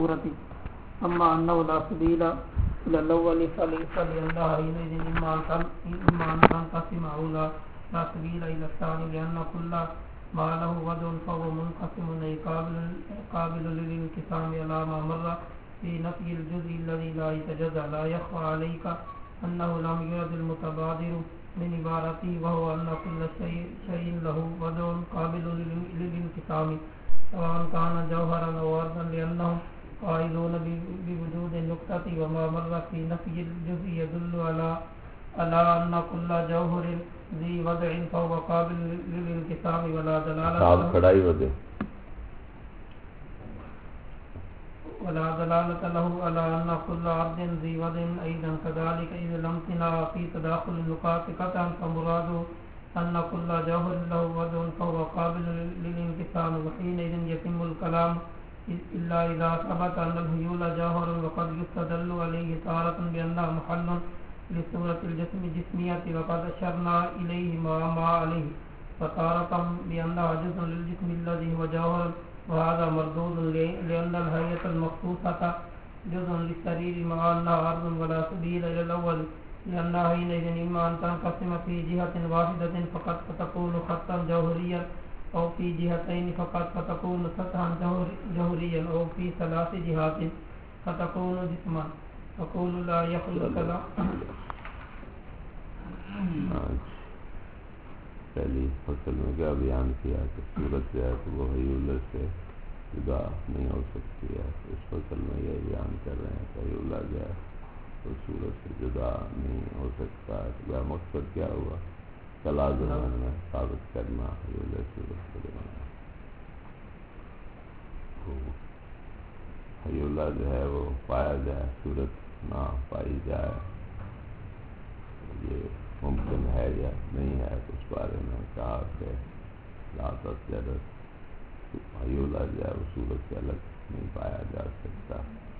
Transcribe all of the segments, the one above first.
أما أنه لا سبيل إلى الأول فلأنها حينئذ إما أن تنقسم أو لا سبيل إلى الثاني لأن كل ما له وضع فهو منقسم أي قابل للانقسام على ما مر في نفي الجزء الذي لا يتجزأ. لا يخفى عليك أنه لم يرد المتبادر من عبارته وهو أن كل شيء له وضع قابل للانقسام سواء كان جوهرا أو أرضا لأنهم قائلون بوجود النقطة وما مر في نفي الجزء يدل على أن كل جوهر ذي وضع فهو قابل للانقسام ولا دلالة له على أن كل عرض ذي وضع أيضا كذلك إذ لم تنع في تداخل النقاط قطعا فمراده أن كل جوهر له وضع فهو قابل للانقسام وحينئذ يتم الكلام إلا إذا ثبت أن الهيول جوهر وقد يستدل عليه تارة بأنها محل لصورة الجسم الجسمية وقد أشرنا إليه ما عليه فتارة بأنها جزء للجسم الذي هو جوهر وهذا مردود لأن الهيئة المخصوصة جزء للسرير مع أنها أرض ولا سبيل إلى الأول لأنها حينئذ إما أن تنقسم في جهة واحدة فقط فتكون خطا جوهريا أو في جهتين فقط فتكون سطحا جوهريا أو في ثلاث جهات فتكون جسما فقول لا يخلو كلام. پہلی فصل میں کیا بیان کیا کہ صورت جو ہے تو وہ حیولہ سے جدا نہیں ہو سکتی ہے. اس فصل میں یہ بیان کر رہے ہیں کہ حیولہ جو ہے تو صورت سے جدا نہیں ہو سکتا ہے. تو مقصد کیا ہوا؟ تلازم میں ثابت کرنا حیولہ صورت سے جدا. حیولہ جو ہے وہ پایا جائے صورت نہ پائی جائے یہ ممکن ہے یا نہیں ہے. تو اس بارے میں کہا کہ لا تجرد حیولہ جو ہے وہ صورت سے الگ نہیں پایا جا سکتا.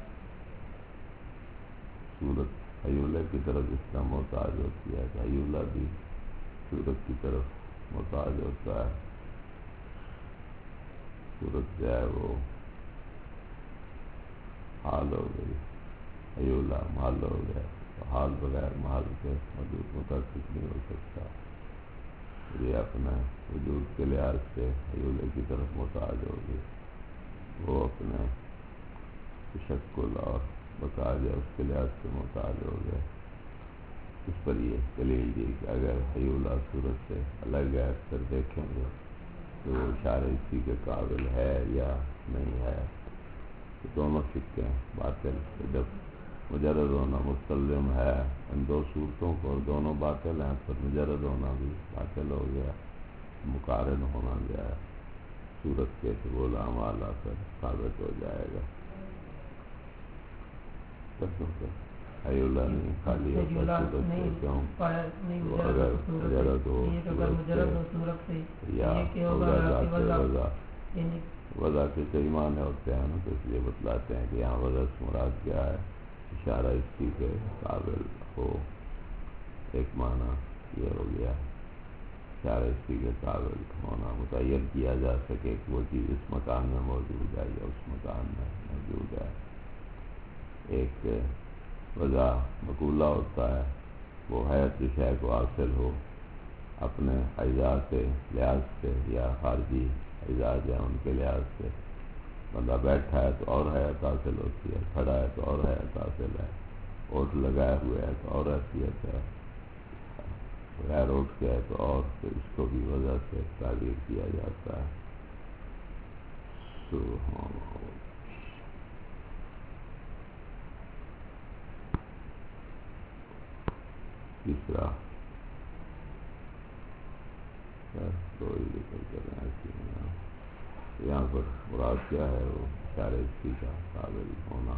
صورت حیولہ کی طرف اس طرح محتاج ہوتی ہے کہ حیولہ بھی صورت کی طرف محتاج ہوتا ہے. صورت جو ہے وہ حال ہو گئی، حیولہ محل ہو گیا. حال بغیر محل کے وجود متحقق نہیں ہو سکتا. یہ اپنے وجود کے لحاظ سے حیولے کی طرف محتاج ہوگی. وہ اپنے تشکل اور بقا جو اس کے لحاظ سے محتاج ہو گئے. اس پر یہ دلیل دی کہ اگر حیولہ صورت سے الگ ہے پھر دیکھیں گے کہ وہ اشارہ اسی کے قابل ہے یا نہیں ہے. تو دونوں سکے باطل. جب مجرد ہونا مستلزم ہے ان دو صورتوں کو اور دونوں باطل ہیں پھر مجرد ہونا بھی باطل ہو گیا. مقارن ہونا جو ہے صورت کے تو وہ لامال کر ثابت ہو جائے گا. حیولہ نہیں خالی ہوتا صورت سے کیوں اگر مجرد ہو صورت سے یا ہوگا ذات وضع. وضع کے کئی معنی ہوتے ہیں نا، تو اس لیے بتلاتے ہیں کہ یہاں وضع سے مراد کیا ہے. اشارہ اسی کے قابل ہو. ایک معنی یہ ہو گیا اشارہ اسی کے قابل ہونا، متعین کیا جا سکے کہ وہ چیز اس مکان میں موجود ہے یا اس مکان میں موجود ہے. ایک وضع مقولہ ہوتا ہے، وہ حیث شے کو حاصل ہو اپنے اجزاء کے لحاظ سے یا خارجی اجزاء جو ہیں ان کے لحاظ سے. بندہ بیٹھا ہے تو اور حیات حاصل ہوتی ہے، کھڑا ہے تو اور حیات حاصل ہے، اوٹ لگائے ہوئے ہے تو اور حیثیت ہے، غیر اوٹ کے ہے تو اور. تو اس کو بھی وجہ سے تعبیر کیا جاتا ہے. تیسرا تو یہاں پر مراد کیا ہے؟ وہ اشارے اسی کا قابل ہونا،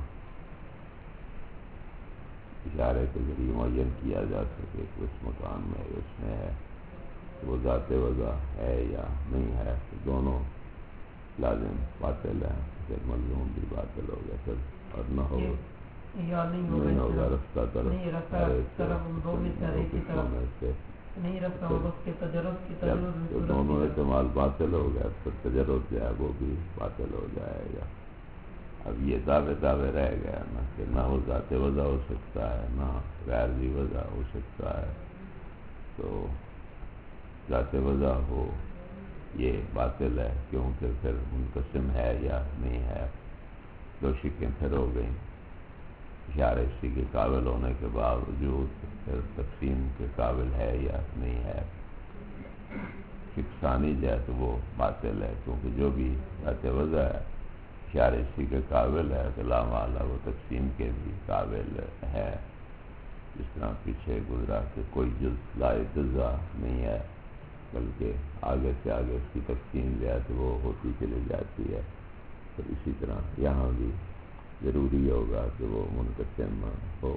اشارے کے ذریعے معین کیا جا سکے کہ اس مکان میں اس میں ہے. وہ ذات وضع ہے یا نہیں ہے. دونوں لازم باطل ہیں. پھر ملزوم بھی باطل ہو گیا پھر اور نہ ہو نہیں ہوگا رفتہ طرف تو دونوں احتمال باطل ہو گیا. پھر تجرد جو ہے وہ بھی باطل ہو جائے گا. اب یہ دعوے رہ گیا نا کہ نہ وہ ذات وضع ہو سکتا ہے نہ غیر ذی وضع ہو سکتا ہے، تو ذات وضع ہو یہ باطل ہے، کیونکہ پھر منقسم ہے یا نہیں ہے، دو شکیں پھر ہو گئیں، اشارہ اسی کے قابل ہونے کے باوجود پھر تقسیم کے قابل ہے یا نہیں ہے۔ شک ثانی جو ہے تو وہ باطل ہے، کیونکہ جو بھی ذات وضع ہے اشارہ اسی کے قابل ہے تو لا محالہ وہ تقسیم کے بھی قابل ہے، جس طرح پیچھے گزرا کہ کوئی جز لا جزا نہیں ہے، بلکہ آگے سے آگے اس کی تقسیم جو ہے تو وہ ہوتی چلی جاتی ہے، تو اسی طرح یہاں بھی ضروری ہوگا کہ وہ منقسم ہو۔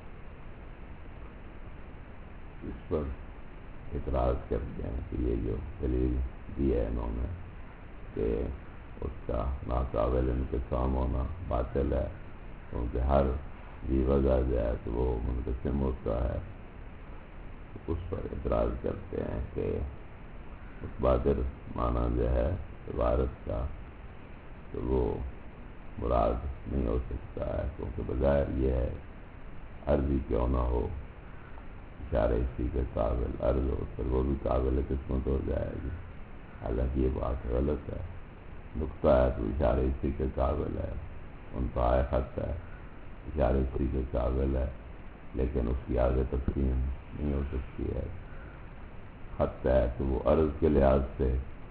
اس پر اعتراض کرتے ہیں کہ یہ جو دلیل دی ہے انہوں نے کہ اس کا ناقابل انقسام ہونا باطل ہے، کیونکہ ہر ذی وضع جو ہے تو وہ منقسم ہوتا ہے، اس پر اعتراض کرتے ہیں کہ متبادر معنی جو ہے عبارت کا تو وہ مراد نہیں ہو سکتا ہے، کیونکہ بظاہر یہ ہے عرضی کیوں نہ ہو، اشارہ اسی کے قابل عرض ہو پھر وہ بھی قابل قسمت ہو جائے گی، حالانکہ یہ بات غلط ہے۔ نقطہ ہے تو اشارہ اسی کے قابل ہے، انتہائے خط ہے اشارہ اسی کے قابل ہے، لیکن اس کی آگے تقسیم نہیں ہو سکتی ہے۔ خط ہے تو وہ عرض کے لحاظ سے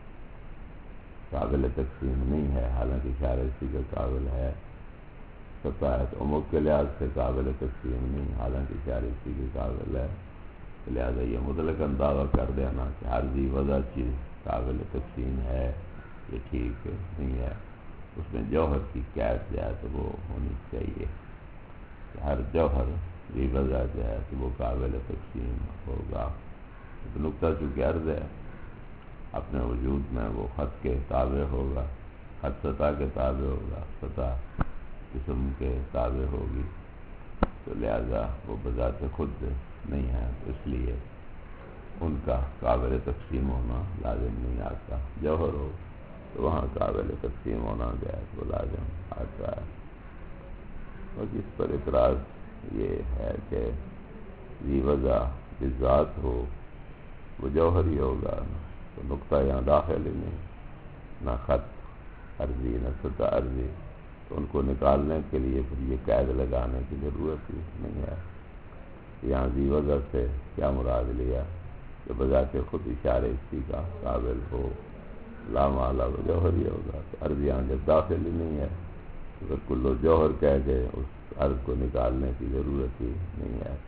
قابل تقسیم نہیں ہے، حالانکہ اشارہ اسی کے قابل ہے۔ سطح ہے تو عمق کے لحاظ سے قابل تقسیم نہیں، حالانکہ اشارہ اسی کے قابل ہے، لہٰذا یہ مطلقاً دعویٰ کر دینا کہ ہر ذی وضع چیز قابل تقسیم ہے یہ ٹھیک نہیں ہے۔ اس میں جوہر کی قید جو ہے تو وہ ہونی چاہیے کہ ہر جوہر ذی وضع جو ہے تو وہ قابل تقسیم ہوگا۔ تو نقطہ چونکہ عرض ہے اپنے وجود میں وہ خط کے تابع ہوگا، خط سطح کے تابع ہوگا، سطح جسم کے تابع ہوگی، تو لہذا وہ بذات خود نہیں ہے، اس لیے ان کا قابل تقسیم ہونا لازم نہیں آتا۔ جوہر ہو تو وہاں قابل تقسیم ہونا جائز وہ لازم آتا ہے۔ اور اس پر اعتراض یہ ہے کہ ذی وضع بالذات ہو وہ جوہر ہی ہوگا، تو نقطہ یہاں داخل ہی نہیں، نہ خط عرضی نہ سطح عرضی، تو ان کو نکالنے کے لیے پھر یہ قید لگانے کی ضرورت ہی نہیں ہے۔ یہاں ذی وضع سے کیا مراد لیا کہ بذات خود اشارہ اسی کا قابل ہو، لا محالہ وہ جوہر ہی ہوگا، تو عرض یہاں جب داخل ہی نہیں ہے تو پھر کلو جوہر کہہ کے اس عرض کو نکالنے کی ضرورت ہی نہیں ہے۔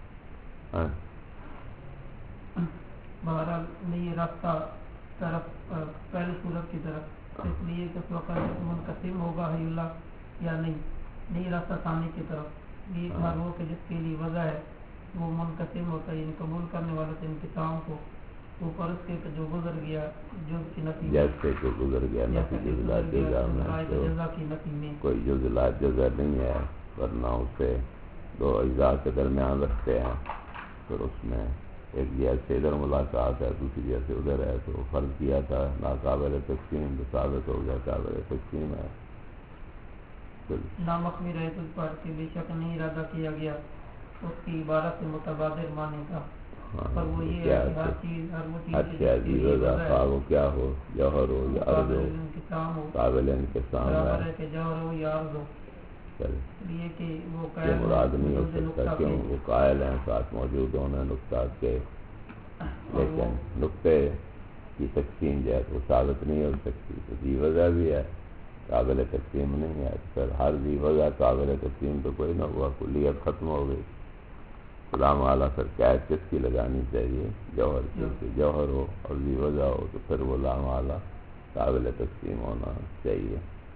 بہرحال نہیں راستہ طرف پہلی صورت کی طرف اس لیے کہ اس وقت منقسم ہوگا حی اللہ یا نہیں راستہ ثانی کی طرف یہ ہر وہ کہ جس کے لیے وضع ہے وہ منقسم ہوتا ہے، قبول کرنے والے سے انقسام کو اوپر اس کے جو گزر گیا جو کی نفی جیسے کہ گزر گیا نفی جزا کی نفی میں کوئی جزا جزا نہیں ہے، ورنہ اسے دو اجزاء کے درمیان رکھتے ہیں، پھر اس میں ایک جیسے ادھر ملاقات ہے دوسری جیسے ادھر ہے، تو فرض کیا تھا ناقابل تقسیم تو ثابت ہو گیا قابل تقسیم ہے۔ نامخوی رہے تو پر کہ بے شک نہیں ارادہ کیا گیا اس کی عبارت سے متبادر معنی کا، پر وہ یہ ہے کہ ہر چیز وہ کیا ہو جوہر ہو یا عرض ہو انقسام ہو قابل انقسام ہے کہ جوہر ہو یا عرض ہو، یہ کہ وہ مراد نہیں ہو سکتا کیوں وہ قائل ہیں ساتھ موجود ہونا نقطات کے، لیکن نقطے کی تقسیم جو ہے وہ ثابت نہیں ہو سکتی، تو ذی وضع بھی ہے قابل تقسیم نہیں ہے، پھر ہر ذی وضع قابل تقسیم تو کوئی نہ ہوا، کلیت ختم ہو گئی، غلام اعلیٰ پھر قید کس کی لگانی چاہیے جوہر کی، جوہر ہو اور ذی وضع ہو تو پھر وہ غلام اعلیٰ قابل تقسیم ہونا چاہیے۔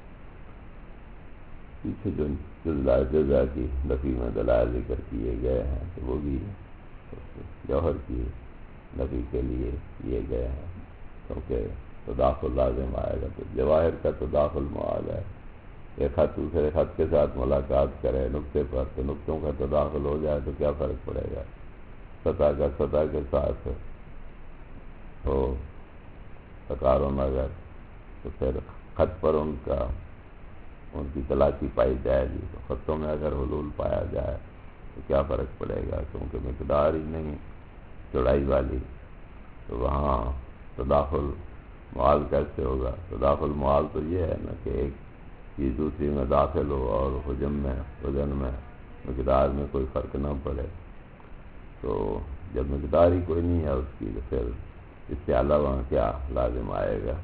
پیچھے جو جزا کی نفی میں دلائل ذکر کیے گئے ہیں تو وہ بھی جوہر کی نفی کے لیے کیے گئے ہیں، کیونکہ تداخل لازم آئے گا، تو جواہر کا تداخل معاد ہے، ایک خط دوسرے خط کے ساتھ ملاقات کرے نقطے پر تو نقطوں کا تداخل ہو جائے تو کیا فرق پڑے گا، سطح کا سطح کے ساتھ ہو تقارن اگر تو پھر خط پر ان کا ان کی تلاشی پائی جائے گی، تو خطوں میں اگر حلول پایا جائے تو کیا فرق پڑے گا، کیونکہ مقدار ہی نہیں چوڑائی والی، تو وہاں تداخل محال کیسے ہوگا؟ تداخل محال تو یہ ہے نا کہ ایک چیز دوسری میں داخل ہو اور حجم میں، وزن میں، مقدار میں کوئی فرق نہ پڑے۔ تو جب مقدار ہی کوئی نہیں ہے اس کی، تو پھر اس سے علاوہ کیا لازم آئے گا؟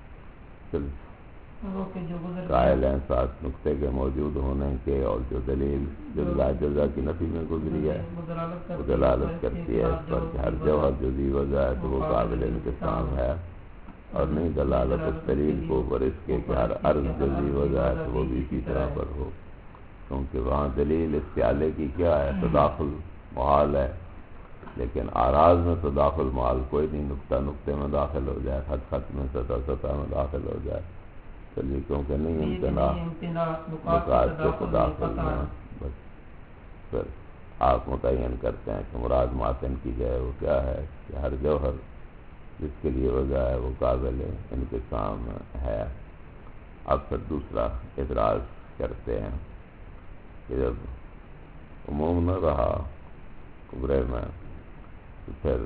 قائل ہیں 7 نقطے کے موجود ہونے کے، اور جو دلیل جزا کی نفی میں گزری ہے وہ دلالت کرتی ہے اس پر کہ ہر جوہر جو ذی وضع ہے تو وہ قابل انقسام ہے، اور نہیں دلالت اس دلیل کو پر اس کے کہ ہر عرض جو ذی وضع ہے تو وہ بھی اسی طرح پر ہو، کیونکہ وہاں دلیل اس پیالے کی کیا ہے؟ تداخل محال ہے، لیکن اعراض میں تداخل محال کوئی نہیں، نقطہ نقطے میں داخل ہو جائے، خط خط میں، سطح سطح میں داخل ہو جائے، چلیے کیونکہ نہیں امتناع نقاط کے تداخل میں، بس پھر آپ متعین کرتے ہیں کہ مراد ماتن کی جائے وہ کیا ہے کہ ہر جوہر جس کے لیے وضع ہے وہ قابل انقسام ہے۔ اب پھر دوسرا اعتراض کرتے ہیں کہ جب عموم نہ رہا کبرے میں تو پھر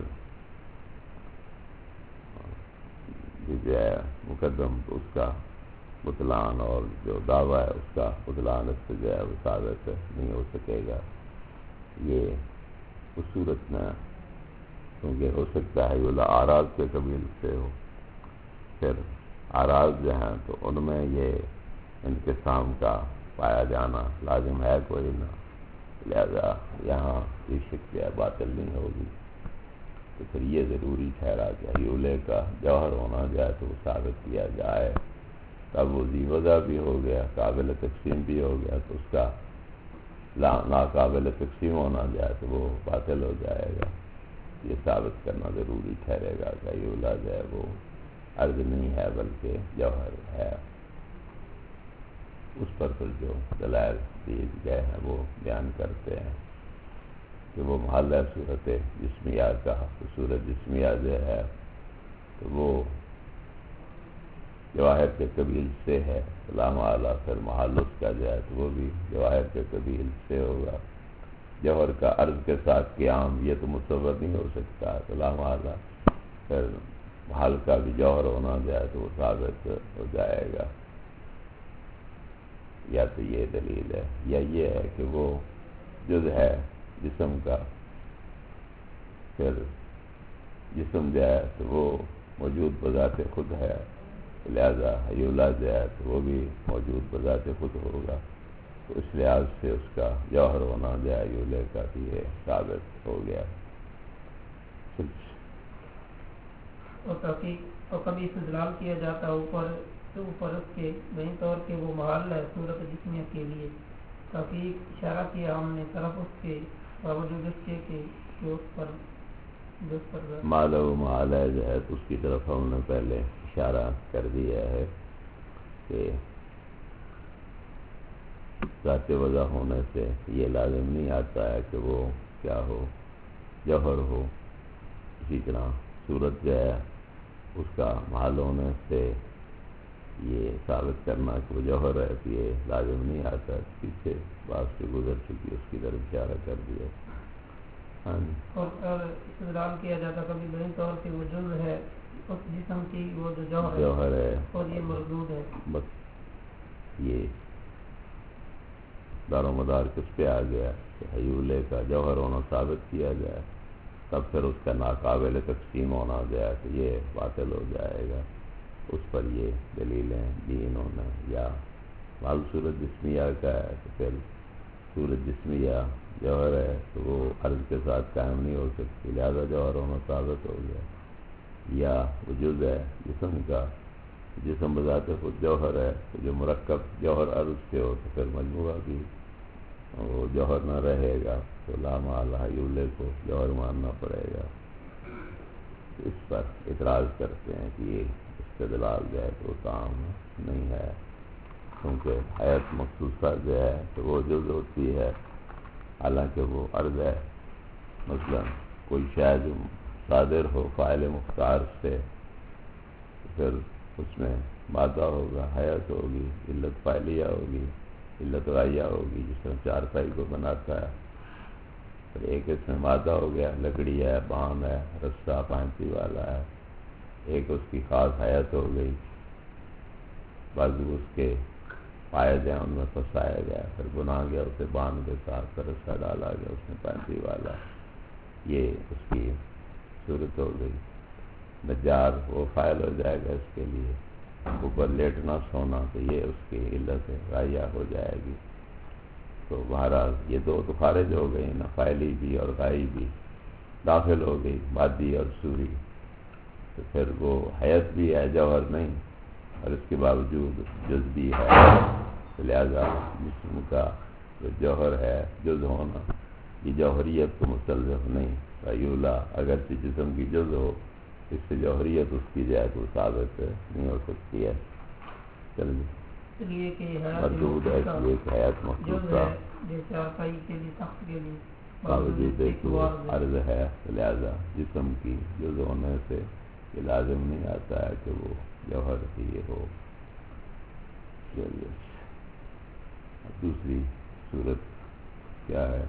جو ہے مقدم تو اس کا بطلان، اور جو دعویٰ ہے اس کا بطلان اس سے جو ہے وہ ثابت نہیں ہو سکے گا۔ یہ اس صورت میں کیونکہ ہو سکتا ہے یہ اعراض کے قبیل سے ہو، پھر اعراض جو ہیں تو ان میں یہ انقسام کا پایا جانا لازم ہے کوئی نہ، لہذا یہاں یہ شک جو ہے باطل نہیں ہوگی، تو پھر یہ ضروری ٹھہرا کہ ایولے کا جوہر ہونا جائے تو وہ ثابت کیا جائے، تب وہ ذی وضع بھی ہو گیا، قابل تقسیم بھی ہو گیا، تو اس کا ناقابل تقسیم ہونا جائے تو وہ باطل ہو جائے گا۔ یہ ثابت کرنا ضروری ٹھہرے گا کہ ایولا جو ہے وہ عرض نہیں ہے بلکہ جوہر ہے۔ اس پر پھر جو دلائل دیے گئے ہیں وہ بیان کرتے ہیں کہ وہ محل ہے صورت جسمیہ کا، تو صورت جسمیہ جو ہے تو وہ جواہر کے قبیل سے ہے، سلام اعلیٰ، پھر محل اس کا جو ہے تو وہ بھی جواہر کے قبیل سے ہوگا۔ جوہر کا عرض کے ساتھ قیام یہ تو متصور نہیں ہو سکتا، سلام اعلیٰ، پھر محل کا بھی جوہر ہونا جائے تو وہ ثابت ہو جائے گا۔ یا تو یہ دلیل ہے، یا یہ ہے کہ وہ جز ہے جسم کا، پھر جسم جو ہے تو وہ موجود بذات خود ہے، لہذا حیولہ جو ہے تو وہ بھی موجود بذات خود ہوگا، تو اس لحاظ سے اس کا جوہر ہونا جائے حیولے کا بھی یہ ثابت ہو گیا۔ اور کبھی استدلال کیا جاتا ہے اوپر اس کے بہین طور کے وہ محل ہے صورت جسمیہ کے لیے، تاکہ اشارہ کیا ہم نے طرف اس کے باوجود اس کے کہ اس پر مالا و محال ہے جو ہے تو اس کی طرف ہم نے پہلے اشارہ کر دیا ہے کہ ذات وضع ہونے سے یہ لازم نہیں آتا ہے کہ وہ کیا ہو، جوہر ہو۔ اسی طرح صورت جو ہے اس کا محل ہونے سے یہ ثابت کرنا کہ وہ جوہر ہے کہ یہ لازم نہیں آتا، پیچھے بات سے گزر چکی اس کی طرف اشارہ کر دیا۔ اور استدلال کیا جاتا کبھی بہین طور کے وہ جزء ہے اس جسم کی، وہ جو جوہر ہے اور یہ مردود ہے، بس یہ دار و مدار کس پہ آ گیا کہ حیولے کا جوہر ہونا ثابت کیا جائے، تب پھر اس کا ناقابل تقسیم ہونا جائے تو یہ باطل ہو جائے گا۔ اس پر یہ دلیلیں دی انہوں نے۔ یا مال صورت جسمیہ کا ہے تو پھر صورت جسمیہ جوہر ہے تو وہ عرض کے ساتھ قائم نہیں ہو سکتی، لہذا جوہر ہونا ثابت ہو گیا۔ یا وجود ہے جسم کا، جسم بذات خود جوہر ہے، تو جو مرکب جوہر عرض سے ہو تو پھر مجموعہ بھی وہ جوہر نہ رہے گا، تو لا محالہ حیولے کو جوہر ماننا پڑے گا۔ اس پر اعتراض کرتے ہیں کہ یہ استدلال جو ہے تو کام نہیں ہے، کیونکہ حیات مخصوصہ جو ہے تو وہ جز ہوتی ہے، حالانکہ وہ عرض ہے۔ مثلا کوئی شاید صادر ہو فاعل مختار سے، پھر اس میں مادہ ہوگا، حیات ہوگی، علت فعلیہ ہوگی، علت غائیہ ہوگی، جس طرح چارپائی کو بناتا ہے. پھر ایک اس میں مادہ ہو گیا، لکڑی ہے، بام ہے، رسہ پانچی والا ہے. ایک اس کی خاص حیات ہو گئی، بازو اس کے پائے ہیں ان میں پھنسایا گیا، پھر بنا گیا، اسے باندھ کے ساتھ پھر رسہ ڈالا گیا اس میں پانچی والا. یہ اس کی صورت ہو گئی. نجار وہ فائل ہو جائے گا اس کے لیے، اوپر لیٹنا سونا، تو یہ اس کی علت غائیہ ہو جائے گی. تو بہرحال یہ دو تو خارج ہو گئی نا، فائلی بھی اور غائی بھی. داخل ہو گئی مادی اور صوری. تو پھر وہ حیات بھی ہے، جوہر نہیں، اور اس کے باوجود جز بھی ہے. لہذا جسم کا جو جوہر ہے، جز ہونا، یہ جوہریت کو مستلزم نہیں. غیولہ اگرچہ جسم کی جز ہو، اس سے جوہریت اس کی جائے تو ثابت نہیں ہو سکتی ہے. مردود ہے کہ ایک حیات مخصوصہ باوجود ہے کہ وہ عرض ہے، لہذا جسم کی جز ہونے سے یہ لازم نہیں آتا ہے کہ وہ جوہر ہی ہو. دوسری صورت کیا ہے؟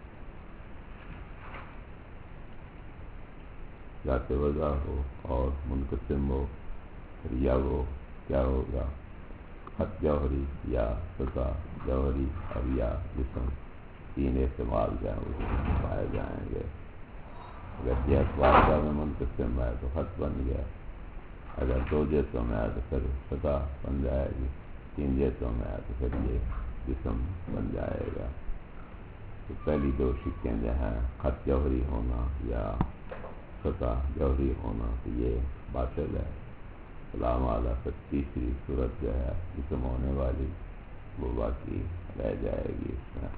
ذات وضع ہو اور منقسم ہو، یا وہ کیا ہوگا؟ خط جوہری یا سطح جوہری اور یا جسم، تین احتمال جائیں اس میں پائے جائیں گے. اگر جہت واحدہ میں منقسم ہے تو خط بن گیا، اگر دو جہتوں میں ہے تو پھر سطح بن جائے گی، تین جہتوں میں ہے تو پھر یہ جسم بن جائے گا. تو پہلی دو شکیں جو ہیں، خط جوہری ہونا یا سطح جوہری ہونا، تو یہ باطل ہے. سلام علیہ. پھر تیسری صورت جو ہے جسم ہونے والی، وہ باقی رہ جائے گی. اس میں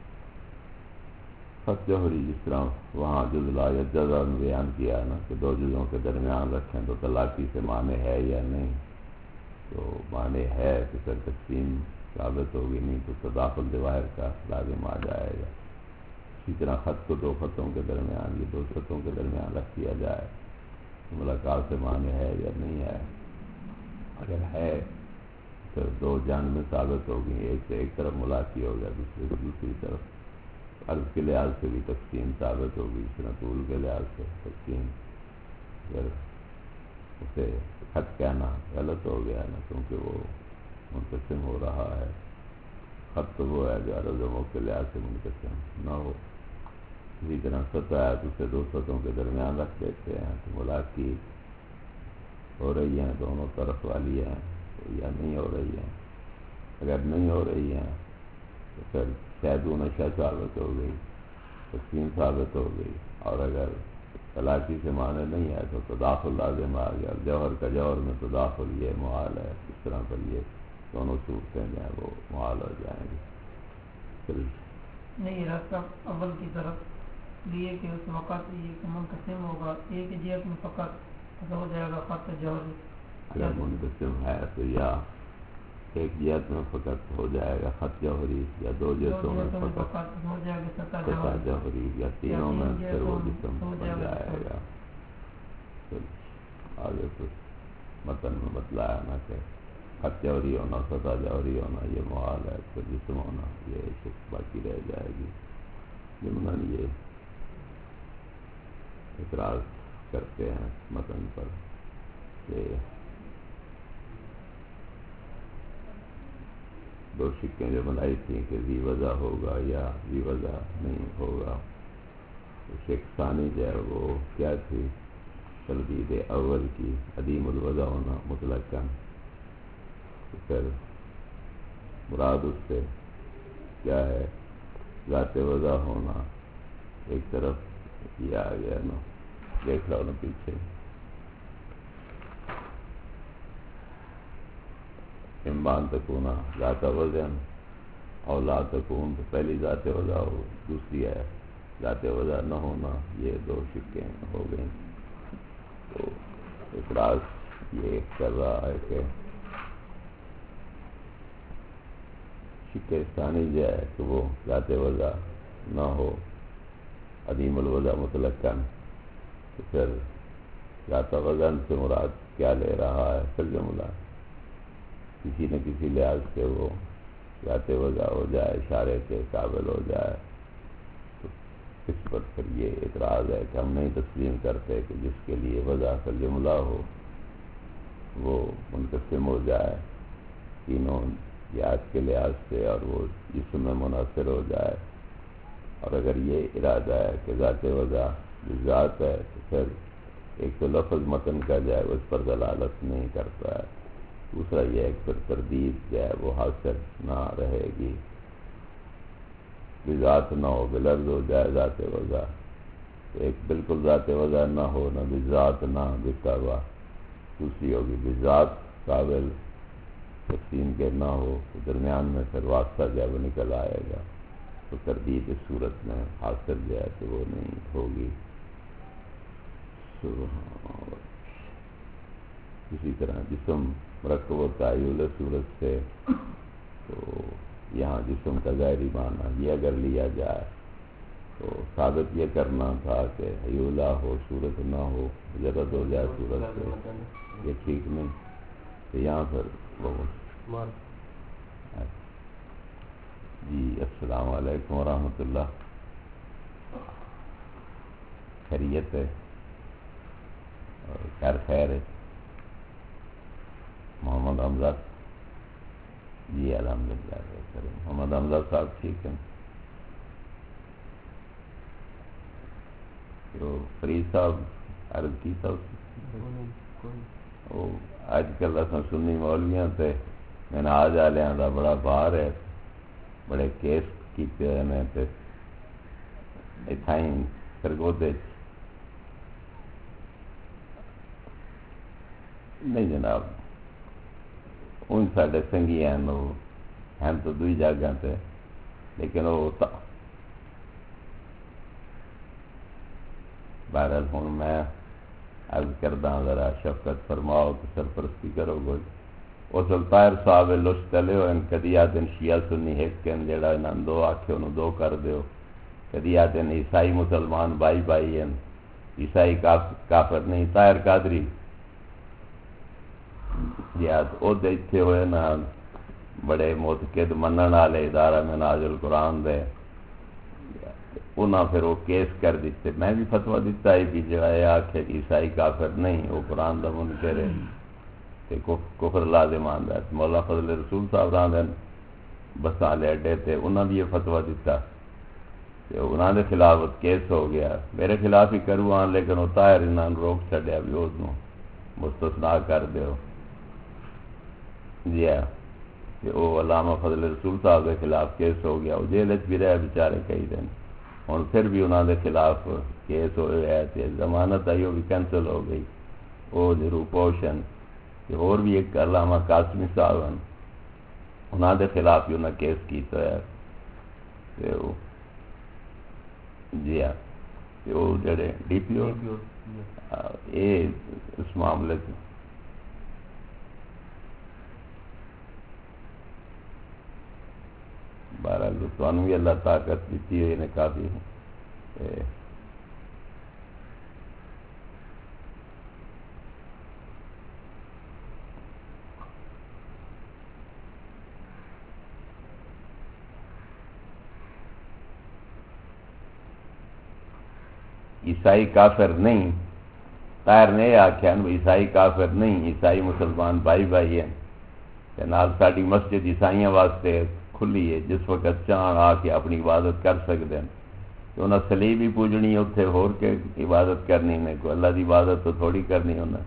خط جوہری جس طرح وہاں جز لا یا جزا میں بیان کیا نا کہ دو جزوں کے درمیان رکھیں تو طلاقی سے معنی ہے یا نہیں. تو معنی ہے کہ پھر تقسیم ثابت ہوگی، نہیں تو تداخل ظواہر کا لازم آ جائے گا. اسی طرح خط کو دو خطوں کے درمیان، یہ دو خطوں کے درمیان رکھ دیا جائے تو ملاقات سے معنی ہے یا نہیں ہے. اگر ہے تو دو جانبیں ثابت ہوگی، ایک سے ایک طرف ملاقی ہو گیا، دوسرے سے دوسری طرف. عرض کے لحاظ سے بھی تقسیم ثابت ہوگی، اس طرح طول کے لحاظ سے تقسیم. اگر اسے خط کہنا غلط ہو گیا نا، کیونکہ وہ منقسم ہو رہا ہے. خط تو وہ ہے جو عرض و موقع کے لحاظ سے منقسم نہ ہو. اسی طرح سطح ہے تو اسے دو سطحوں کے درمیان رکھ دیتے ہیں تو ملاقی ہو رہی ہیں، دونوں طرف والی ہیں یا نہیں ہو رہی ہیں. اگر نہیں ہو رہی ہیں تو پھر شاید ثابت ہو گئی، تقسیم ثابت ہو گئی. اور اگر طلاقی سے معنی نہیں ہے تو تداخل لازم آ گیا. جوہر کا جوہر میں تداخل یہ محال ہے. اس طرح پر یہ دونوں صورتیں جو ہیں وہ محال ہو جائیں گی. نہیں، راستہ اول کی طرف لیے کہ اس وقت یہ منقسم ہوگا، ایک جہت میں فقط ہو جائے گا خط جوہری. اگر منقسم ہے تو یا ایک جہت میں فقط ہو جائے گا خط جوہری، یا دو جہتوں میں فقط ہو جائے گا سطح جوہری، یا تینوں میں پھر وہ جسم بن جائے گا. آگے کچھ متن میں بتلایا نا کہ خط جوہری ہونا، سطح جوہری ہونا یہ محال ہے، پھر جسم ہونا یہ شک باقی رہ جائے گی. ضمن یہ اعتراض کرتے ہیں متن پر کہ دو شکیں جو بنائی تھیں کہ ذی وضع ہوگا یا ذی وضع نہیں ہوگا. شک ثانی جو ہے وہ کیا تھی؟ تردید اول کی عدیم الوضع ہونا مطلقاً. تو پھر مراد اس سے کیا ہے؟ ذات وضع ہونا. ایک طرف یہ آ گیا نا، دیکھ رہا ہوں نا پیچھے، امبان تکونا ذات وضع اور لا تکون، تو پہلی ذات وضع ہو، دوسری ہے ذات وضع نہ ہونا. یہ دو شکیں ہو گئیں. تو اعتراض یہ کر رہا ہے کہ شک ثانی جو ہے کہ وہ ذات وضع نہ ہو، عدیم الوضع مطلقاً. تو پھر ذات وضع سے مراد کیا لے رہا ہے؟ پھر جملہ کسی نہ کسی لحاظ سے وہ ذات وضع ہو جائے، اشارے کے قابل ہو جائے، تو اس پر پھر یہ اعتراض ہے کہ ہم نہیں تسلیم کرتے کہ جس کے لیے وضع کا جملہ ہو وہ منقسم ہو جائے تینوں یاد کے لحاظ سے اور وہ جسم میں منحصر ہو جائے، اور اگر یہ ارادہ ہے کہ ذات وضع ذات ہے تو پھر ایک تو لفظ متن کا جائے وہ اس پر دلالت نہیں کرتا ہے، دوسرا یہ ہے کہ پھر تردید جو ہے وہ حاصل نہ رہے گی، بذات نہ ہو بلفظ ہو جائے ذات وضع، تو ایک بالکل ذات وضع نہ ہو، نہ بذات نہ بتوا، دوسری ہوگی بذات قابل تقسیم کے نہ ہو، درمیان میں پھر واسطہ جو ہے وہ نکل آئے گا، تو تردید اس صورت میں حاصل جو ہے تو وہ نہیں ہوگی۔ اسی طرح جسم مرکب و تعیل صورت سے، تو یہاں جسم کا ظاہری معنی یہ اگر لیا جائے تو ثابت یہ کرنا تھا کہ حیولہ ہو صورت نہ ہو، مجرد ہو جائے صورت سے، یہ ٹھیک نہیں، تو یہاں پر وہ جی السلام علیکم ورحمۃ اللہ، خیریت ہے اور خیر ہے؟ محمد حمزہ جی الحمدللہ، محمد حمزہ صاحب ٹھیک ہیں؟ تو فرید صاحب عرض کی تھا وہ آج کل اصل سنی مولویاں تے میں نے آج آلیاں دا بڑا باہر ہے، بڑے کیس کیتے ہیں تے اتھائیں سرگودے نہیں جناب، ان ساڈے سنگھی ہیں وہ ہیں تو دوئی جگہ تے، لیکن وہ بہرحال ہوں میں عرض کردہ ذرا شفقت فرماؤ کہ سرپرستی کرو گے، وہ سلطائر صاحب لشت تلے ہو ان کدیا دن شیعہ سنی ایک کن جڑا انہاں دو آکھے انہوں دو کر دیو، کدیا دن عیسائی مسلمان بائی بائی ہیں، عیسائی کافر نہیں، طاہر قادری جہاد او دیتے ہوئے نا بڑے معتقد منن والے ادارہ منہاج القرآن دے، انہاں پھر وہ کیس کر دیتے، میں بھی فتویٰ دیتا ہے کہ جڑا یہ آکھے عیسائی کافر نہیں وہ قرآن دا منکر ہے کہ کفر لازم آندا ہے، مولا فضل رسول صاحب راندے بساں لے اڈے تھے، انہاں بھی یہ فتویٰ دیتا، کہ انہاں دے خلاف کیس ہو گیا، میرے خلاف ہی کرو آن، لیکن وہ طاہر انہاں روک چھڈیا بھی اس نو مستثنا کر دیو جی ہاں، کہ وہ علامہ فضل رسول صاحب کے خلاف کیس ہو گیا، وہ جیل بھی رہے بیچارے کئی دن، ہوں پھر بھی انہوں دے خلاف کیس ہوئے ہے، ضمانت آئی وہ بھی کینسل ہو گئی، وہ روپوشن کہ اور بھی ایک علامہ قاسمی صاحب ہیں انہوں دے خلاف بھی انہیں کیس کیتا ہے، جی ہاں، وہ جڑے ڈی پی او یہ اس معاملے سے بہرحال تمہیں بھی اللہ طاقت دیتی ہوئی نے کافی عیسائی کافر نہیں، طاہر نے یہ آخیا عیسائی کافر نہیں، عیسائی مسلمان بائی بائی ہیں، نال ساری مسجد عیسائیوں واسطے کھلی ہے، جس وقت چاہن آ کے اپنی عبادت کر سکتے ہیں، تو انہیں صلیب ہی پوجنی اتنے ہور کے عبادت کرنی نے، کوئی اللہ کی عبادت تو تھوڑی کرنی انہیں،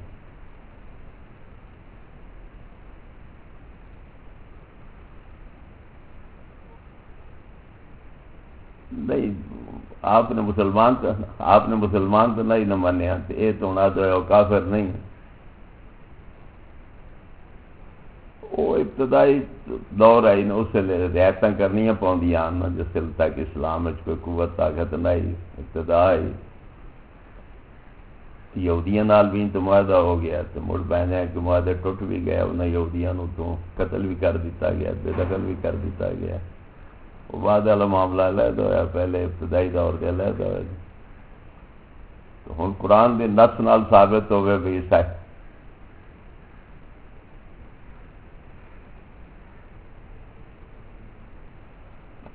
نہیں آپ نے مسلمان تو نہیں نہ منیا، یہ تو ہونا تو کافر نہیں، وہ ابتدائی دور آئی نا اس لیے رعایتیں کرنی پاؤندیاں نا، جس تک اسلام کوئی قوت طاقت نہیں، ابتدا آئی یہودیاں نال بھی تو معاہدہ ہو گیا، تو مڑ بہنے کہ معاہدے ٹوٹ بھی گیا، انہیں یہودیاں نو تو قتل بھی کر دیتا گیا، بے دخل بھی کر دیتا گیا، وہ بعد والا معاملہ علیحدہ ہوا، پہلے ابتدائی دور کے علیحدہ ہوا، تو ہن قرآن دے نص نال ثابت ہوئے بھی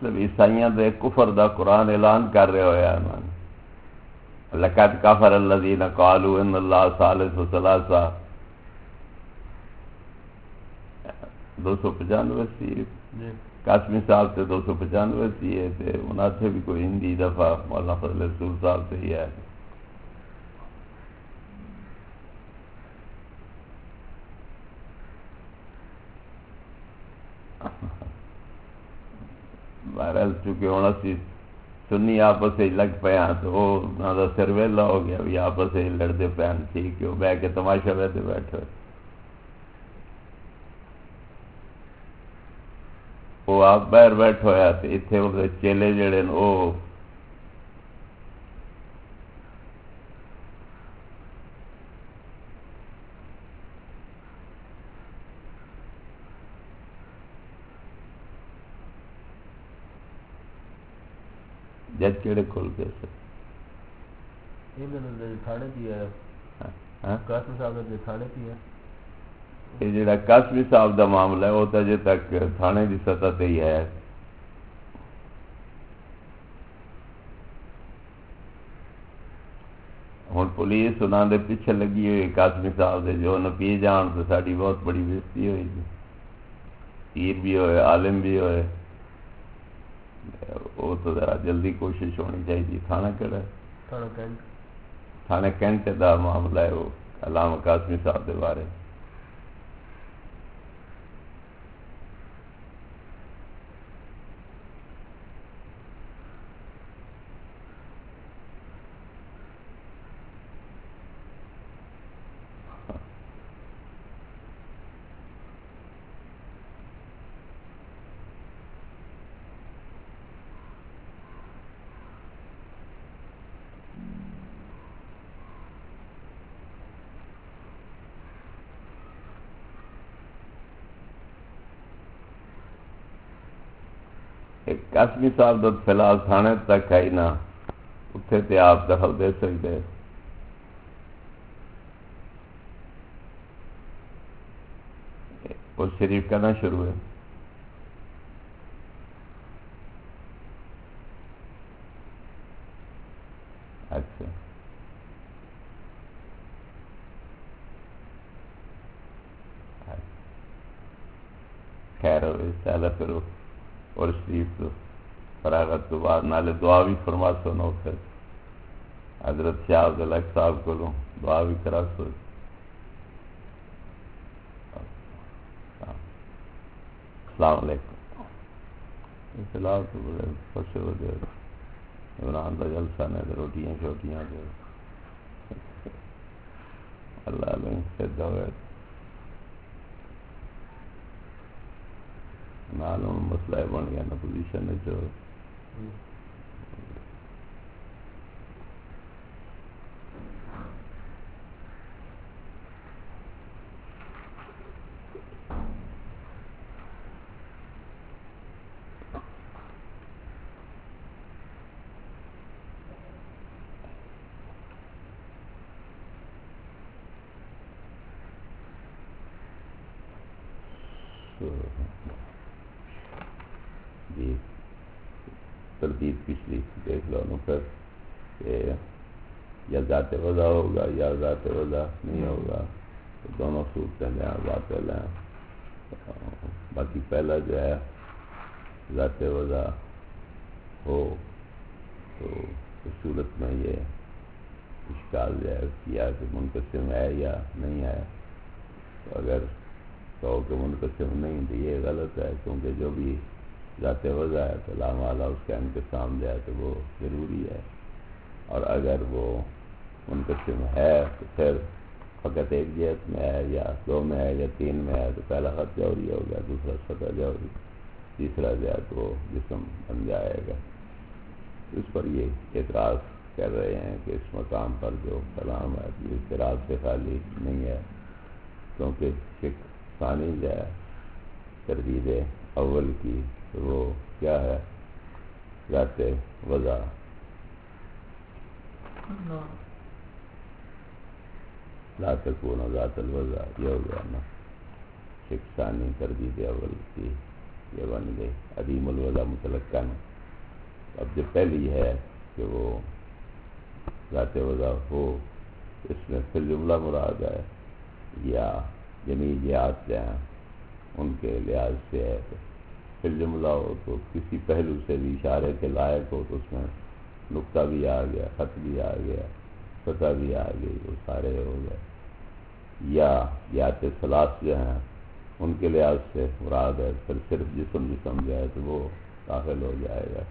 مطلب عیسائیاں دے کفر دا قرآن اعلان کر رہے ہویا انہوں نے لَقَدْ كَفَرَ الَّذِينَ قَالُوا إِنَّ اللَّهَ ثَالِثُ ثَلَاثَةٍ 295 سی قاسمی صاحب سے 295 سی ہے تے انہاں سے بھی کوئی ہندی دفعہ مولانا فضل رسول صاحب سے ہی ہے بہرحال چونکہ ہوں اسی سنی آپس سے لگ پے ہاں تو وہ انہاں دا سر ویلا ہو گیا بھی آپس سے لڑتے پے ہیں ٹھیک ہے وہ بہ کے تماشا ویسے بیٹھے وہ آپ باہر بیٹھے ہویا تو اتنے وہ چیلے جڑے وہ جج کہڑے کھول کے سر تھانے کی ہے قاسم صاحب نے تھانے کی ہے یہ جڑا قاسمی صاحب دا معاملہ ہے وہ تو اجے تک تھانے کی سطح تے ہی ہے ہوں پولیس انہوں دے پیچھے لگی ہوئی قاسمی صاحب دے جو نہ پی جان تو ساری بہت بڑی بےزتی ہوئی پیر بھی ہوئے عالم بھی ہوئے وہ تو ذرا جلدی کوشش ہونی چاہیے تھانہ کہڑا ہے تھانے کینٹ دا معاملہ ہے وہ علامہ قاسمی صاحب دے بارے قاسمی صاحب دا فی الحال تھانے تک ہے نا اتنے تے آپ دخل دے سکتے وہ شریف کرنا شروع ہے اچھا خیر ہوئے چاہتا پھر اور شریف تو فراغت تو بعد نالے دعا بھی فرما سنو پھر حضرت شاہ عبدالحق صاحب کو دعا بھی کرا سو السلام علیکم فی الحال تو بڑے خوش ہو گئے عمران کا جلسہ نے روٹیاں شوٹیاں دے اللہ علیہ سجدہ ہوئے معلوم مسئلہ بن گیا نا پوزیشن جو جی ترتیب پچھلی دیکھ لو نا پھر کہ یا ذات وضع ہوگا یا ذات وضع نہیں ہوگا تو دونوں صورتیں لیں ذات لیں باقی پہلا جو ہے ذات وضع ہو تو اس صورت میں یہ اشکال جو ہے کیا کہ منقسم ہے یا نہیں ہے تو اگر کہو کہ منقسم نہیں تو یہ غلط ہے کیونکہ جو بھی ذات وضع ہے تو لا مالا اس کا انقسام جو ہے تو وہ ضروری ہے اور اگر وہ منقسم ہے تو پھر فقط ایک جہت میں ہے یا دو میں ہے یا تین میں ہے تو پہلا خط جوہری ہوگا دوسرا سطح جوہری تیسرا جو ہے تو وہ جسم بن جائے گا اس پر یہ اعتراض کر رہے ہیں کہ اس مقام پر جو کلام ہے یہ اعتراض سے خالی نہیں ہے کیونکہ شک ثانی جو ہے تردید اول کی تو وہ کیا ہے ذات وضع لا تکون ذات الوضع یہ ہو گیا نا شک ثانی تردید اول کی یہ بن گئی عدیم الوضع متلقن. اب جو پہلی ہے کہ وہ ذات وضع ہو، اس میں پھر جملہ مراد ہے یا جمیع جہات جو ہیں ان کے لحاظ سے ہے. تو پھر جملہ ہو تو کسی پہلو سے بھی اشارے کے لائق ہو تو اس میں نقطہ بھی آ گیا، خط بھی آ گیا، سطح بھی آ گئی، وہ سارے ہو گئے. یا ثلاث جو ہیں ان کے لحاظ سے مراد ہے پھر صرف جسم جو ہے تو وہ داخل ہو جائے گا.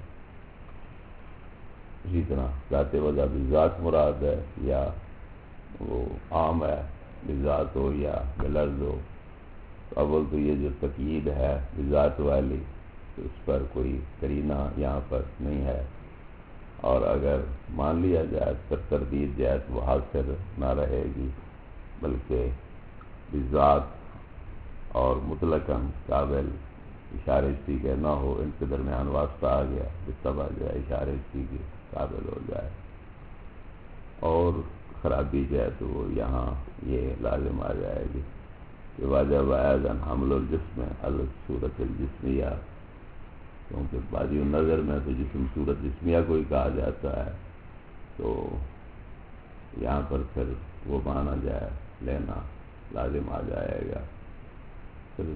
اسی طرح ذات وضع بذات مراد ہے یا وہ عام ہے بذات ہو یا بلفظ ہو. اول تو یہ جو تقیید ہے بذات والی تو اس پر کوئی قرینہ یہاں پر نہیں ہے، اور اگر مان لیا جائے تو تردید جائے تو وہ حاصل نہ رہے گی، بلکہ بذات اور مطلقاً قابل اشارتی کے نہ ہو، ان کے درمیان واسطہ آ گیا جس طرح جو ہے اشارتی کی قابل ہو جائے. اور خرابی جو ہے تو وہ یہاں یہ لازم آ جائے گی کہ واجب ایضاً حمل الجسم علی الصورت الجسمیہ، کیونکہ بازی نظر میں تو جسم صورت جسمیہ کو ہی کہا جاتا ہے، تو یہاں پر پھر وہ مانا جائے لینا لازم آ جائے گا. پھر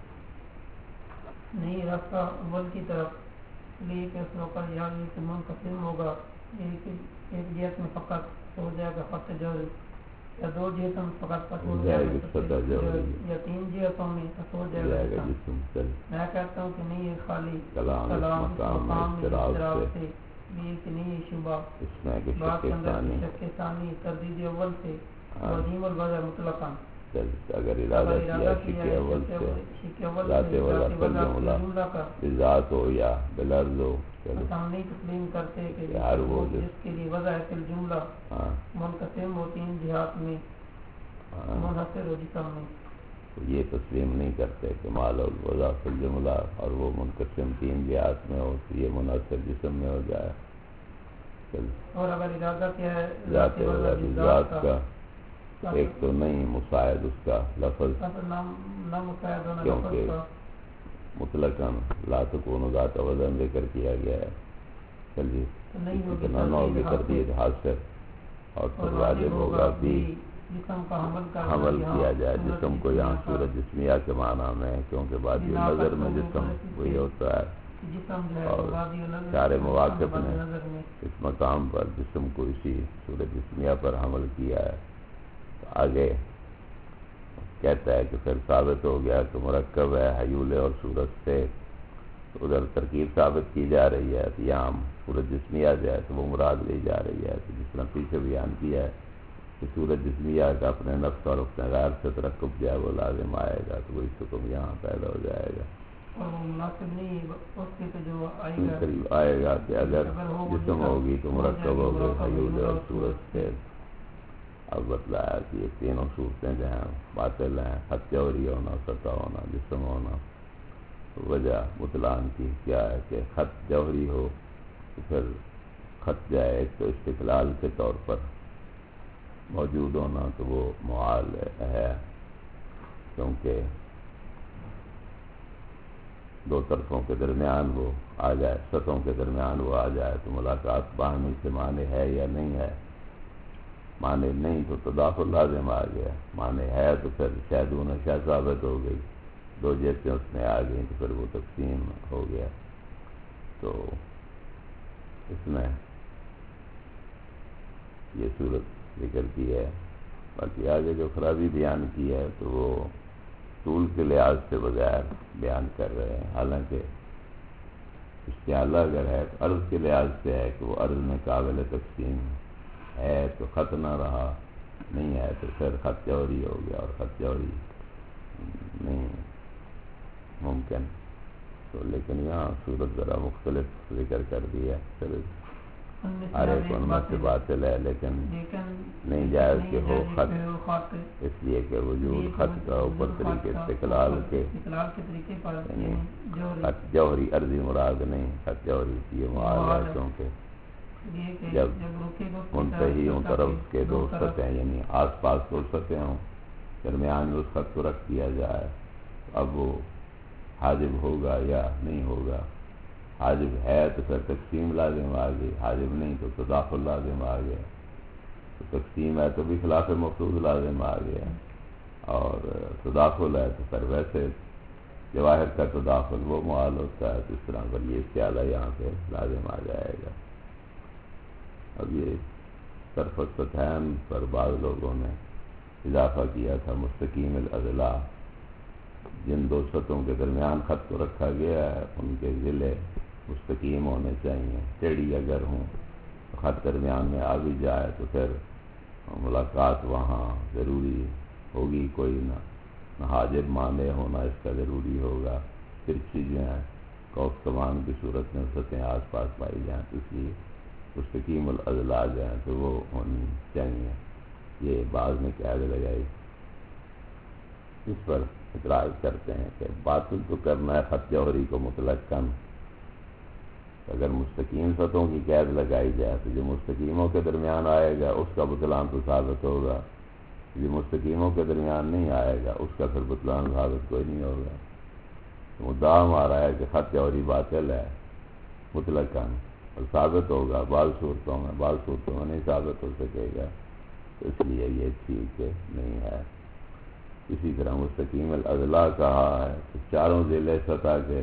نہیں رفتہ اول کی طرف لیے کہ اس وقت یعنی کہ منقسم ہوگا، ایک جہت میں فقط ہو جائے گا خط جوہری، یا دو جہتوں میں فقط ہو جائے گا یا تین جہتوں میں ہو جائے گا جسم. میں کہتا ہوں کہ نہیں یہ خالی کلام مقام اضطراب سے لیے کہ نہیں شبہ بات کے اندر شک ثانی تردید اول سے عظیم الوضع مطلقاً. اگر ارادہ کیا شک اول سے ذات وضع پر جملہ بذات ہو یا بلفظ ہو، ہم نہیں تسلیم کرتے کہ جس کے لیے وضع ہے فی الجملہ منقسم ہو تین جہات میں منحصر ہو جسم میں، یہ تسلیم نہیں کرتے کہ مال الوضع فی الجملہ اور وہ منقسم تین جہات میں ہو تو یہ منحصر جسم میں ہو جائے. اور اگر ارادہ کیا ہے ذات وضع بذات کا ایک تو نہیں مساعد اس کا لفظ، کیونکہ مطلقاً لا تکون ذات وضع ذکر کیا گیا ہے. چلیے اتنا نو کی تردید حاصل، اور پھر واجب ہوگا بھی حمل کیا جائے جسم کو یہاں صورت جسمیہ کے معنی میں، کیونکہ بادی نظر میں جسم وہی ہوتا ہے، اور سارے مواقف نے اس مقام پر جسم کو اسی صورت جسمیہ پر حمل کیا ہے. آگے کہتا ہے کہ پھر ثابت ہو گیا کہ مرکب ہے حیول اور صورت سے، ادھر ترکیب ثابت کی جا رہی ہے، تو یہاں صورت جسمیہ جو ہے تو وہ مراد لی جا رہی ہے. تو جس طرح پیچھے بیان کیا ہے کہ صورت جسمیہ کا اپنے نفس اور اپنے غیر سے ترکب جو ہے وہ لازم آئے گا، تو وہی حکم یہاں پیدا ہو جائے گا. قریب آئے گا کہ اگر جسم ہوگی تو مرکب ہوگی حیول اور صورت سے. اب بتلایا کہ یہ تینوں صورتیں جو ہیں باطل ہیں، خط جوہری ہونا، سطح ہونا، جسم ہونا. وجہ بطلان کی کیا ہے کہ خط جوہری ہو تو پھر خط جائے ایک تو استقلال کے طور پر موجود ہونا تو وہ محال ہے، کیونکہ دو طرفوں کے درمیان وہ آ جائے، سطحوں کے درمیان وہ آ جائے تو ملاقات باہمی سے معنی ہے یا نہیں ہے. معنی نہیں تو تداخل لازم آ گیا، معنی ہے تو پھر شاید انہیں شاید ثابت ہو گئی، دو جیسے اس میں آ گئی تو پھر وہ تقسیم ہو گیا. تو اس میں یہ صورت ذکر کی ہے. باقی آگے جو خرابی بیان کی ہے تو وہ طول کے لحاظ سے بغیر بیان کر رہے ہیں، حالانکہ استعالہ اگر ہے تو عرض کے لحاظ سے ہے کہ وہ عرض میں قابل تقسیم ہے، تو خط نہ رہا، نہیں ہے تو پھر خط جوہری ہو گیا، اور خط جوہری نہیں ممکن. تو لیکن یہاں صورت ذرا مختلف ذکر کر دی ہے. پھر ہر ایک ان میں سے باطل ہے، لیکن نہیں جائز کہ ہو خط، اس لیے کہ وجود خط کا اوپر طریقے استقلال کے یعنی خط جوہری عرضی مراد نہیں، خط جوہری یہ محال ہے، کیونکہ جب منتہی ہوں طرف کے دو سطح یعنی آس پاس دو سطح ہوں، درمیان میں اس خط کو رکھ دیا جائے، اب وہ حاجب ہوگا یا نہیں ہوگا. حاجب ہے تو پھر تقسیم لازم آ گئی، حاجب نہیں تو تداخل لازم آ گیا. تو تقسیم ہے تو بھی خلاف مقصود لازم آ گیا، اور تداخل ہے تو پھر ویسے جواہر کا تداخل وہ معال ہوتا ہے. تو اس طرح پر یہ استعارہ یہاں پہ لازم آ جائے گا. اب یہ طرف السطحین پر بعض لوگوں نے اضافہ کیا تھا مستقیم الاضلاع، جن دو سطحوں کے درمیان خط کو رکھا گیا ہے ان کے ضلع مستقیم ہونے چاہیے. ٹیڑھی اگر ہوں تو خط درمیان میں آ بھی جائے تو پھر ملاقات وہاں ضروری ہوگی، کوئی نہ حاجب مانے ہونا اس کا ضروری ہوگا. پھر چیزیں ہیں کوف کمان کی صورت میں سطحیں آس پاس پائی جائیں تو اس لیے مستقیم الاضلاع جو ہیں تو وہ ہونی چاہیے. یہ بعض نے قید لگائی. اس پر اعتراض کرتے ہیں کہ باطل تو کرنا ہے خط جوہری کو مطلق کم. اگر مستقیم سطحوں کی قید لگائی جائے تو جو مستقیموں کے درمیان آئے گا اس کا بطلان تو ثابت ہوگا، جو مستقیموں کے درمیان نہیں آئے گا اس کا پھر بطلان ثابت کوئی نہیں ہوگا. مدعا ہمارا ہے کہ خط جوہری باطل ہے مطلق کم، اور ثابت ہوگا بعض صورتوں میں نہیں ثابت ہو سکے گا، اس لیے یہ ٹھیک نہیں ہے. اسی طرح مستقیم الاضلاع کہا ہے کہ چاروں ضلع سطح کے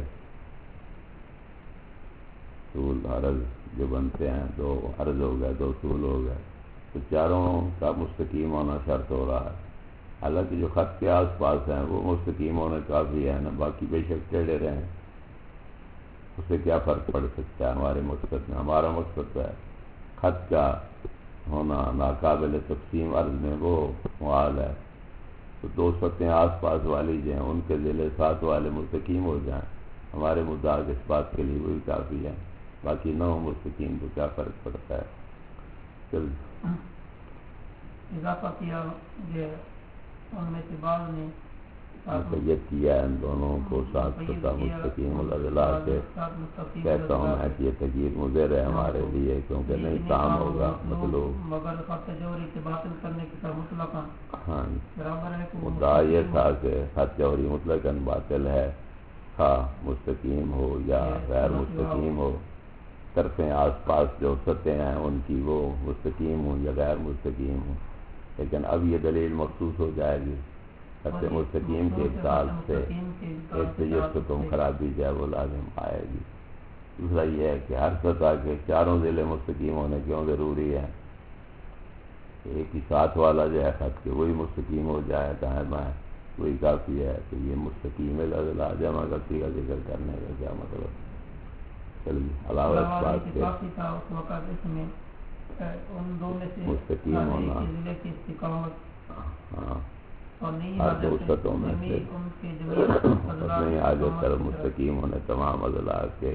طول عرض جو بنتے ہیں، دو عرض ہو گئے دو طول ہو گئے، تو چاروں کا مستقیم ہونا شرط ہو رہا ہے. حالانکہ جو خط کے آس پاس ہیں وہ مستقیم ہونے کافی ہے نا، باقی بے شک ٹیڑھے رہیں، اس سے کیا فرق پڑ سکتا ہے ہمارے مقصد میں. ہمارا مقصد ہے خط کا ہونا ناقابل تقسیم عرض میں وہ معال ہے. تو دو سطحیں آس پاس والی جو ہیں ان کے ضلع ساتھ والے مستقیم ہو جائیں، ہمارے مدعا کے اس بات کے لیے وہی کافی ہے. باقی نہ ہو مستقیم تو کیا فرق پڑتا ہے. چل اضافہ کیا جو ان میں سے بعض نے یہ کیا ان دونوں کو ساتھ سطح مستقیم الاضلاع سے. کہتا ہوں میں کہ یہ تغییر مضر ہے ہمارے لیے، کیونکہ نہیں کام ہوگا مطلوب. مگر خط جوہری سے باطل کرنے کے ساتھ مطلقاً ہاں برابر ہے. مدعا یہ تھا کہ خط جوہری مطلقاً باطل ہے، خواہ مستقیم ہو یا غیر مستقیم ہو. طرفیں آس پاس جو سطحیں ہیں ان کی وہ مستقیم ہوں یا غیر مستقیم ہوں. لیکن اب یہ دلیل مخصوص ہو جائے گی خط مستقیم کے ابطال سے، اس سے جس کو تم خرابی جائے وہ لازم آئے گی. دوسرا یہ ہے کہ ہر سطح کے چاروں ضلع مستقیم ہونے کیوں ضروری ہے. ایک ہی ساتھ والا جو ہے خط کے وہی مستقیم ہو جائے دائیں بائیں وہی کافی ہے. تو یہ مستقیم الاضلاع جمع کرتی کا ذکر کرنے کا کیا مطلب. چلیے علاوہ اس بات کے مستقیم ہونا ہاں ہر دو سطحوں میں سے نہیں آگے طرف مستقیم ہونے تمام اضلاع کے.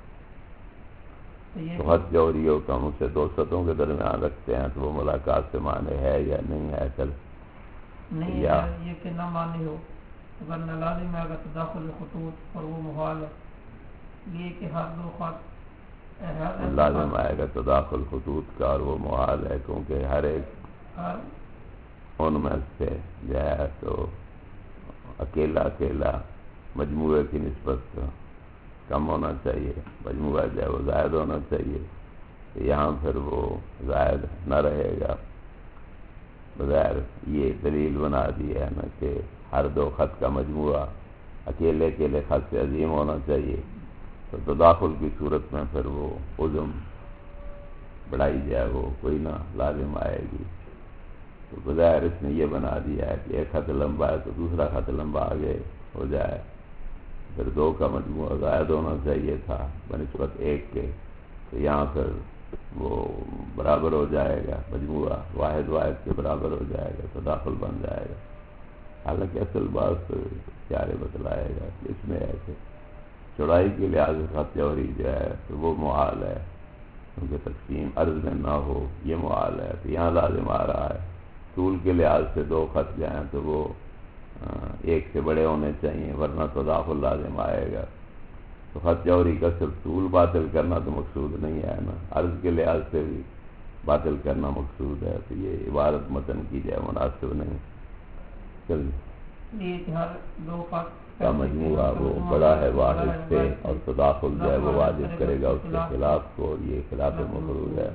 تو خط جوہریوں کا ہم اسے دو سطحوں کے درمیان رکھتے ہیں تو وہ ملاقات سے معنی ہے یا نہیں ہے. چل نہیں ہے یہ کہ نہ معنی ہو، اگر نہ لازم ہے اگر تداخل خطوط اور وہ محال ہے. یہ کہ ہر دو خط لازم آئے گا تداخل خطوط کا اور وہ محال ہے، کیونکہ ہر ایک ان میں سے جو ہے تو اکیلا مجموعے کی نسبت کم ہونا چاہیے، مجموعہ جو ہے وہ زائد ہونا چاہیے. یہاں پھر وہ زائد نہ رہے گا. بغیر یہ دلیل بنا دی ہے نا کہ ہر دو خط کا مجموعہ اکیلے خط سے عظیم ہونا چاہیے. تو تداخل کی صورت میں پھر وہ عظم بڑھائی جائے وہ کوئی نہ لازم آئے گی. تو بظاہر اس نے یہ بنا دیا ہے کہ ایک خط لمبا ہے تو دوسرا خط لمبا آگے ہو جائے. پھر دو کا مجموعہ زائد ہونا چاہیے تھا بنسبت ایک کے، تو یہاں پھر وہ برابر ہو جائے گا، مجموعہ واحد کے برابر ہو جائے گا، تداخل بن جائے گا. حالانکہ اصل بات پیارے بتلائے گا اس میں ہے کہ چوڑائی کے لحاظ سے خط جوہری جو ہے تو وہ محال ہے، کیونکہ تقسیم عرض میں نہ ہو یہ محال ہے. تو یہاں لازم آ رہا ہے. طول کے لحاظ سے دو خط جو ہیں تو وہ ایک سے بڑے ہونے چاہیے ورنہ تداخل لازم آئے گا. تو خط جوہری کا صرف طول باطل کرنا تو مقصود نہیں ہے نا، عرض کے لحاظ سے بھی باطل کرنا مقصود ہے. تو یہ عبارت متن کی جائے مناسب نہیں. چلیے یہ کہ ہر دو خط کا مجموعہ وہ بڑا ہے واحد سے، اور تداخل جو ہے وہ واجب کرے گا اس کے خلاف کو، اور یہ خلاف مفروض ہے۔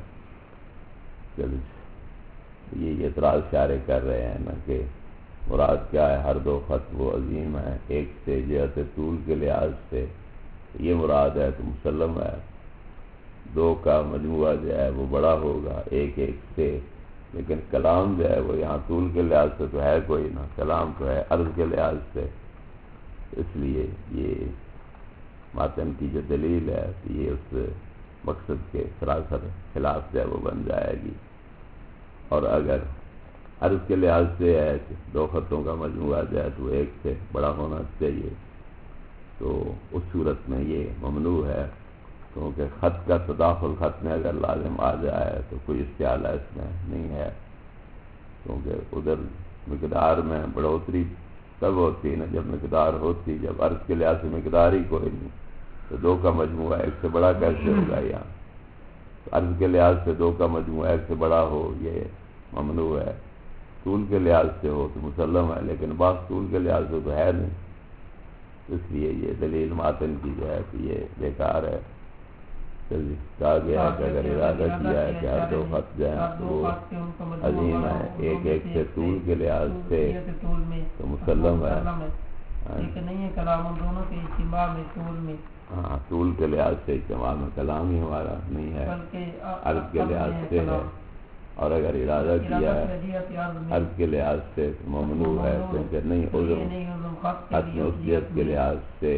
یہ اعتراض شارح کر رہے ہیں نا کہ مراد کیا ہے، ہر دو خط وہ عظیم ہے، ایک سے جہت طول کے لحاظ سے یہ مراد ہے تو مسلم ہے، دو کا مجموعہ جو ہے وہ بڑا ہوگا ایک ایک سے، لیکن کلام جو ہے وہ یہاں طول کے لحاظ سے تو ہے کوئی نا، کلام تو ہے عرض کے لحاظ سے، اس لیے یہ ماتن کی جو دلیل ہے یہ اس مقصد کے سراسر خلاف جو ہے وہ بن جائے گی۔ اور اگر عرض کے لحاظ سے ہے کہ دو خطوں کا مجموعہ جو ہے تو ایک سے بڑا ہونا چاہیے، تو اس صورت میں یہ ممنوع ہے، کیونکہ خط کا تداخل خط میں اگر لازم آ جائے تو کوئی استعارہ اس میں نہیں ہے، کیونکہ ادھر مقدار میں بڑھوتری تب ہوتی نا جب مقدار ہوتی، جب عرض کے لحاظ سے مقدار ہی کوئی نہیں تو دو کا مجموعہ ایک سے بڑا کیسے ہوگا؟ یہاں عرض کے لحاظ سے دو کا مجموعہ ایک سے بڑا ہو یہ ممنوع ہے، طول کے لحاظ سے ہو تو مسلم ہے، لیکن بعض طول کے لحاظ سے تو ہے نہیں، اس لیے یہ دلیل ماتن کی جو ہے کہ یہ بیکار ہے۔ کہا گیا ہے کہ اگر ارادہ کیا ہے کہ ہر دو خط جو ہیں تو وہ عظیم ہے ایک ایک سے طول کے لحاظ سے تو مسلم ہے، لیکن نہیں ہے کلام ان دونوں کے اجتماع میں طول میں، ہاں طول کے لحاظ سے اجتماع میں کلام ہی ہمارا نہیں ہے، عرض کے لحاظ سے ہے، اور اگر ارادہ کیا ہے عرض کے لحاظ سے ممنوع ہے، کیونکہ نہیں عذر خط میں اس جہت کے لحاظ سے۔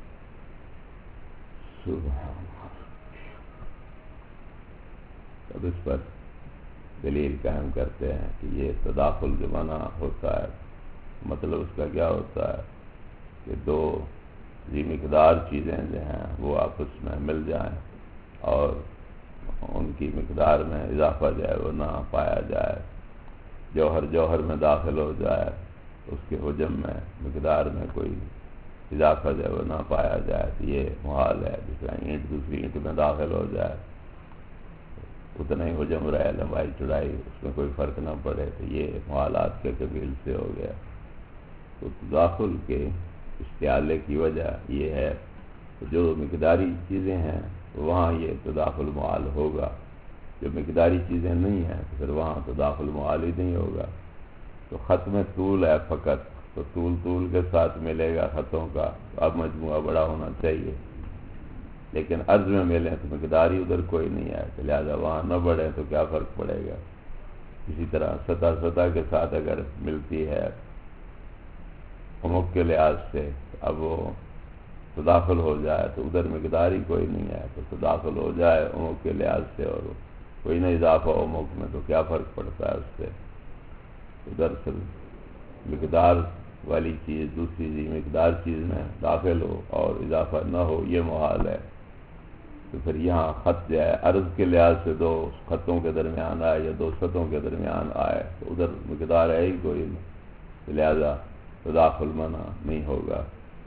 اب اس پر دلیل قائم کرتے ہیں کہ یہ تداخل جو بنا ہوتا ہے مطلب اس کا کیا ہوتا ہے کہ دو ذی مقدار چیزیں جو ہیں وہ آپس میں مل جائیں اور ان کی مقدار میں اضافہ جو ہے وہ نہ پایا جائے، جوہر جوہر میں داخل ہو جائے، اس کے حجم میں مقدار میں کوئی اضافہ جو ہے وہ نہ پایا جائے تو یہ محال ہے، جس طرح اینٹ دوسری اینٹ میں داخل ہو جائے اتنا ہی حجم رہے، لمبائی چوڑائی اس میں کوئی فرق نہ پڑے، تو یہ محالات کے قبیل سے ہو گیا۔ تو تداخل کے استعالے کی وجہ یہ ہے کہ جو مقداری چیزیں ہیں وہاں یہ تداخل محال ہوگا، جو مقداری چیزیں نہیں ہیں تو پھر وہاں تداخل محال ہی نہیں ہوگا۔ تو خط میں طول ہے فقط تو طول طول کے ساتھ ملے گا خطوں کا، تو اب مجموعہ بڑا ہونا چاہیے، لیکن عرض میں ملیں تو مقدار ہی ادھر کوئی نہیں ہے، تو لہٰذا وہاں نہ بڑھے تو کیا فرق پڑے گا۔ اسی طرح سطح سطح کے ساتھ اگر ملتی ہے عمق کے لحاظ سے، اب وہ تداخل ہو جائے تو ادھر مقدار ہی کوئی نہیں ہے، تو تداخل ہو جائے عمق کے لحاظ سے اور کوئی نہ اضافہ عمق میں تو کیا فرق پڑتا ہے اس سے۔ ادھر سے مقدار والی چیز دوسری ذی مقدار چیز میں داخل ہو اور اضافہ نہ ہو یہ محال ہے، تو پھر یہاں خط جو ہے عرض کے لحاظ سے دو خطوں کے درمیان آئے یا دو سطحوں کے درمیان آئے تو ادھر مقدار ہے ہی کوئی نہیں، لہذا تداخل منع نہیں ہوگا۔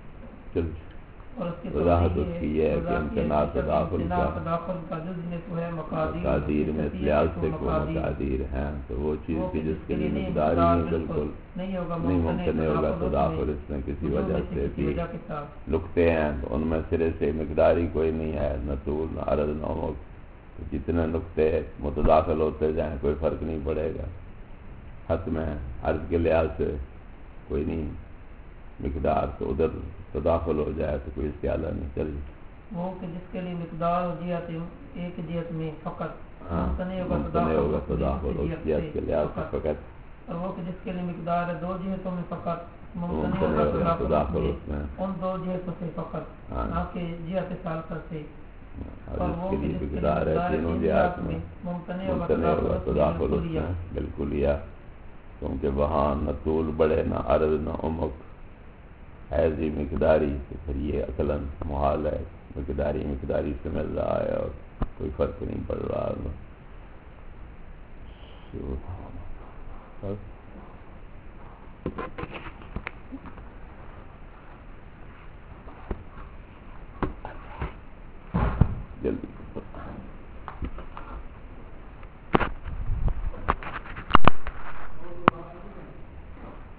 وضاحت اس کی یہ ہے کہ امتناع تداخل کا مقادیر میں اس لحاظ سے کوئی مقادیر ہیں تو وہ چیز کی جس کے لیے مقدار ہی بالکل نہیں ممکن ہوگا تداخل، اس میں کسی وجہ سے بھی نقطے ہیں تو ان میں سرے سے مقدار ہی کوئی نہیں ہے، نہ طول نہ عرض نہ عمق، تو جتنے نقطے متداخل ہوتے جائیں کوئی فرق نہیں پڑے گا۔ خط میں عرض کے لحاظ سے کوئی نہیں مقدار تو ادھر تداخل ہو جائے تو کوئی استعالہ نہیں چلی وہ کہ جس کے لیے مقدار اور جہت ایک جہت میں فقط ممتنع ہوگا تداخل اس جہت کے لحاظ سے فقط، اور وہ کہ جس کے لیے مقدار ہے دو جہتوں میں فقط ممتنع ہوگا تداخل اس میں ان دو جہتوں سے فقط، نہ کہ جہت ثالثہ سے، اور جس کے لیے مقدار ہے تینوں جہات میں ممتنع ہوگا تداخل اس میں بالکل یا، کیونکہ وہاں نہ طول بڑھے نہ عرض نہ عمق ہے ذی مقداری، تو پھر یہ عقلاً محال ہے، مقداری سے مل رہا ہے اور کوئی فرق نہیں پڑ رہا جلدی